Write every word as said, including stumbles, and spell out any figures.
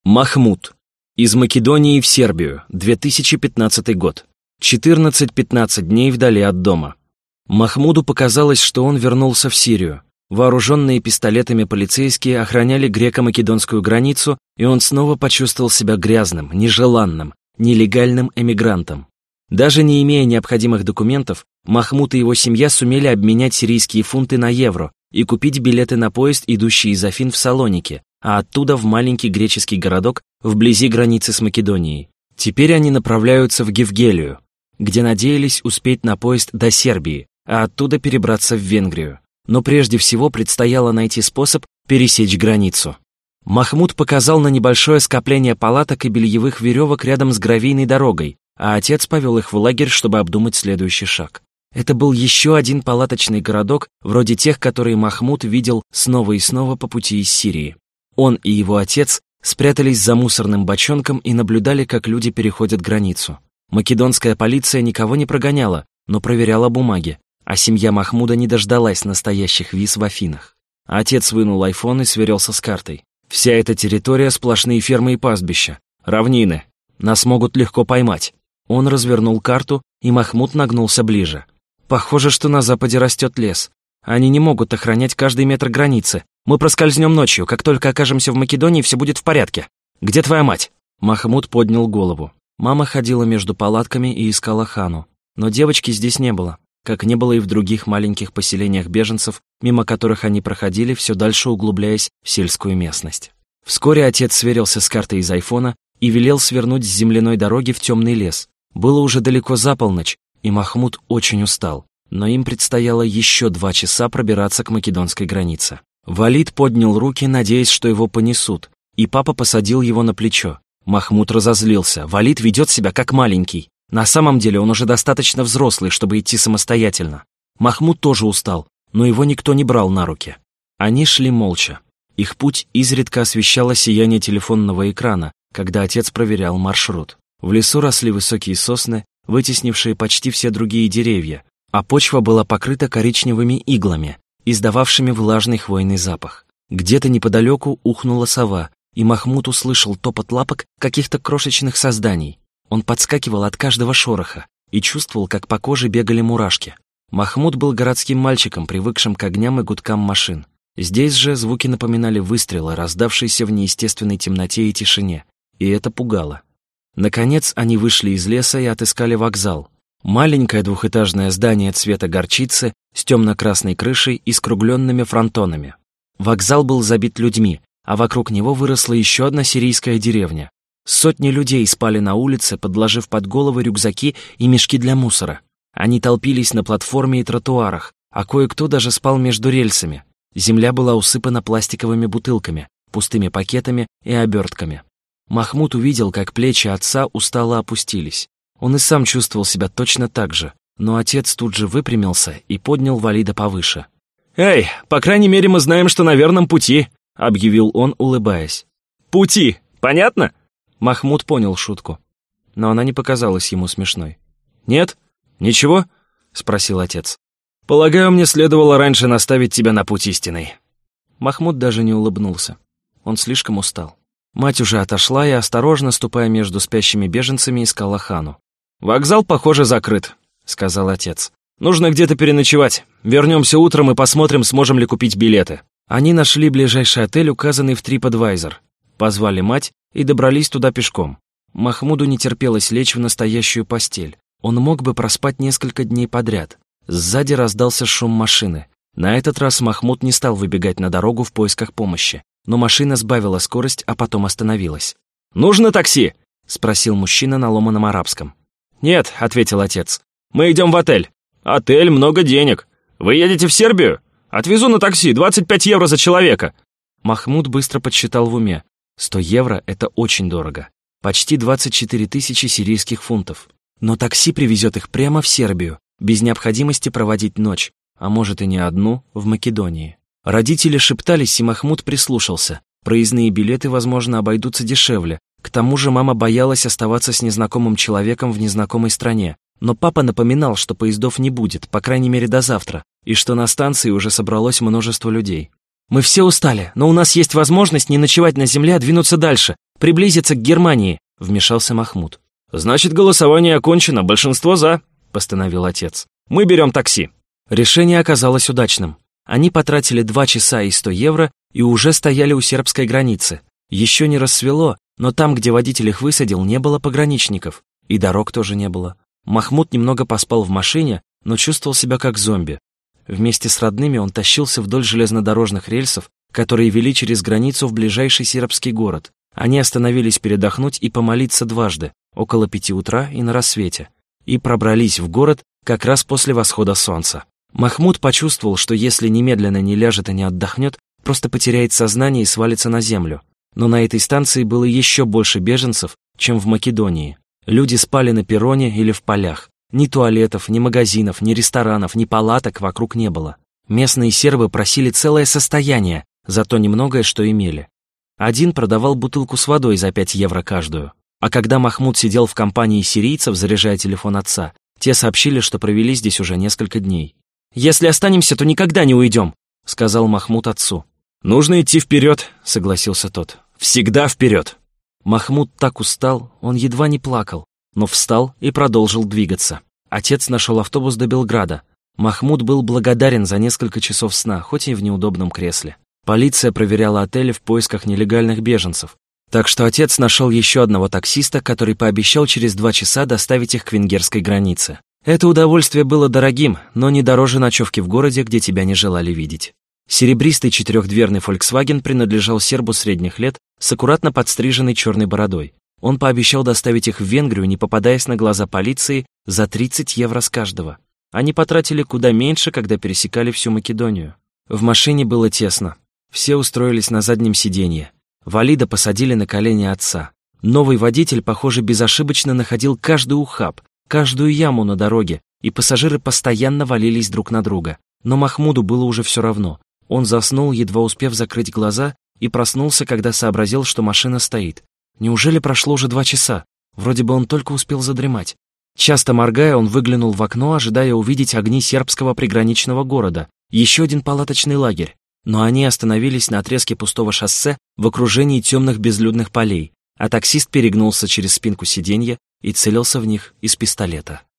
Махмуд. Из Македонии в Сербию, две тысячи пятнадцатый год. четырнадцать-пятнадцать дней вдали от дома. Махмуду показалось, что он вернулся в Сирию. Вооруженные пистолетами полицейские охраняли греко-македонскую границу, и он снова почувствовал себя грязным, нежеланным, нелегальным эмигрантом. Даже не имея необходимых документов, Махмуд и его семья сумели обменять сирийские фунты на евро и купить билеты на поезд, идущий из Афин в Салоники, а оттуда в маленький греческий городок вблизи границы с Македонией. Теперь они направляются в Гевгелию, где надеялись успеть на поезд до Сербии, а оттуда перебраться в Венгрию. Но прежде всего предстояло найти способ пересечь границу. Махмуд показал на небольшое скопление палаток и бельевых веревок рядом с гравийной дорогой, а отец повел их в лагерь, чтобы обдумать следующий шаг. Это был еще один палаточный городок, вроде тех, которые Махмуд видел снова и снова по пути из Сирии. Он и его отец спрятались за мусорным бочонком и наблюдали, как люди переходят границу. Македонская полиция никого не прогоняла, но проверяла бумаги, а семья Махмуда не дождалась настоящих виз в Афинах. Отец вынул айфон и сверился с картой. Вся эта территория — сплошные фермы и пастбища, равнины. Нас могут легко поймать. Он развернул карту, и Махмуд нагнулся ближе. Похоже, что на западе растет лес. Они не могут охранять каждый метр границы. Мы проскользнем ночью, как только окажемся в Македонии, все будет в порядке. Где твоя мать?» Махмуд поднял голову. Мама ходила между палатками и искала Хану. Но девочки здесь не было, как не было и в других маленьких поселениях беженцев, мимо которых они проходили, все дальше углубляясь в сельскую местность. Вскоре отец сверился с картой из айфона и велел свернуть с земляной дороги в темный лес. Было уже далеко за полночь, и Махмуд очень устал, но им предстояло еще два часа пробираться к македонской границе. Валид поднял руки, надеясь, что его понесут, и папа посадил его на плечо. Махмуд разозлился. Валид ведет себя как маленький. На самом деле он уже достаточно взрослый, чтобы идти самостоятельно. Махмуд тоже устал, но его никто не брал на руки. Они шли молча. Их путь изредка освещало сияние телефонного экрана, когда отец проверял маршрут. В лесу росли высокие сосны, вытеснившие почти все другие деревья, а почва была покрыта коричневыми иглами, издававшими влажный хвойный запах. Где-то неподалеку ухнула сова, и Махмуд услышал топот лапок каких-то крошечных созданий. Он подскакивал от каждого шороха и чувствовал, как по коже бегали мурашки. Махмуд был городским мальчиком, привыкшим к огням и гудкам машин. Здесь же звуки напоминали выстрелы, раздавшиеся в неестественной темноте и тишине, и это пугало. Наконец они вышли из леса и отыскали вокзал. Маленькое двухэтажное здание цвета горчицы с темно-красной крышей и скругленными фронтонами. Вокзал был забит людьми, а вокруг него выросла еще одна сирийская деревня. Сотни людей спали на улице, подложив под головы рюкзаки и мешки для мусора. Они толпились на платформе и тротуарах, а кое-кто даже спал между рельсами. Земля была усыпана пластиковыми бутылками, пустыми пакетами и обертками. Махмуд увидел, как плечи отца устало опустились. Он и сам чувствовал себя точно так же, но отец тут же выпрямился и поднял Валида повыше. «Эй, по крайней мере мы знаем, что на верном пути», — объявил он, улыбаясь. «Пути, понятно?» Махмуд понял шутку, но она не показалась ему смешной. «Нет? Ничего?» — спросил отец. «Полагаю, мне следовало раньше наставить тебя на путь истинный». Махмуд даже не улыбнулся. Он слишком устал. Мать уже отошла и, осторожно ступая между спящими беженцами, искала Хану. «Вокзал, похоже, закрыт», — сказал отец. «Нужно где-то переночевать. Вернемся утром и посмотрим, сможем ли купить билеты». Они нашли ближайший отель, указанный в TripAdvisor, позвали мать и добрались туда пешком. Махмуду не терпелось лечь в настоящую постель. Он мог бы проспать несколько дней подряд. Сзади раздался шум машины. На этот раз Махмуд не стал выбегать на дорогу в поисках помощи, но машина сбавила скорость, а потом остановилась. «Нужно такси?» — спросил мужчина на ломаном арабском. «Нет», — ответил отец. «Мы идем в отель». «Отель, много денег. Вы едете в Сербию? Отвезу на такси, двадцать пять евро за человека». Махмуд быстро подсчитал в уме. сто евро — это очень дорого. Почти двадцать четыре тысячи сирийских фунтов. Но такси привезет их прямо в Сербию, без необходимости проводить ночь, а может и не одну, в Македонии. Родители шептались, и Махмуд прислушался. Проездные билеты, возможно, обойдутся дешевле. К тому же мама боялась оставаться с незнакомым человеком в незнакомой стране. Но папа напоминал, что поездов не будет, по крайней мере до завтра, и что на станции уже собралось множество людей. «Мы все устали, но у нас есть возможность не ночевать на земле, а двинуться дальше. приблизиться к Германии», — вмешался Махмуд. «Значит, голосование окончено, большинство за», — постановил отец. «Мы берем такси». Решение оказалось удачным. Они потратили два часа и сто евро и уже стояли у сербской границы. Еще не рассвело, но там, где водитель их высадил, не было пограничников. И дорог тоже не было. Махмуд немного поспал в машине, но чувствовал себя как зомби. Вместе с родными он тащился вдоль железнодорожных рельсов, которые вели через границу в ближайший сербский город. Они остановились передохнуть и помолиться дважды, около пяти утра и на рассвете, и пробрались в город как раз после восхода солнца. Махмуд почувствовал, что если немедленно не ляжет и не отдохнет, просто потеряет сознание и свалится на землю. Но на этой станции было еще больше беженцев, чем в Македонии. Люди спали на перроне или в полях. Ни туалетов, ни магазинов, ни ресторанов, ни палаток вокруг не было. Местные сербы просили целое состояние за то немногое, что имели. Один продавал бутылку с водой за пять евро каждую. А когда Махмуд сидел в компании сирийцев, заряжая телефон отца, те сообщили, что провели здесь уже несколько дней. «Если останемся, то никогда не уйдем», — сказал Махмуд отцу. «Нужно идти вперед», — согласился тот. «Всегда вперед». Махмуд так устал, он едва не плакал, но встал и продолжил двигаться. Отец нашел автобус до Белграда. Махмуд был благодарен за несколько часов сна, хоть и в неудобном кресле. Полиция проверяла отели в поисках нелегальных беженцев. Так что отец нашел еще одного таксиста, который пообещал через два часа доставить их к венгерской границе. Это удовольствие было дорогим, но не дороже ночевки в городе, где тебя не желали видеть. Серебристый четырехдверный Volkswagen принадлежал сербу средних лет с аккуратно подстриженной черной бородой. Он пообещал доставить их в Венгрию, не попадаясь на глаза полиции, за тридцать евро с каждого. Они потратили куда меньше, когда пересекали всю Македонию. В машине было тесно. Все устроились на заднем сиденье. Валида посадили на колени отца. Новый водитель, похоже, безошибочно находил каждый ухаб, каждую яму на дороге, и пассажиры постоянно валились друг на друга. Но Махмуду было уже все равно. Он заснул, едва успев закрыть глаза, и проснулся, когда сообразил, что машина стоит. Неужели прошло уже два часа? Вроде бы он только успел задремать. Часто моргая, он выглянул в окно, ожидая увидеть огни сербского приграничного города, еще один палаточный лагерь. Но они остановились на отрезке пустого шоссе в окружении темных безлюдных полей, а таксист перегнулся через спинку сиденья и целился в них из пистолета.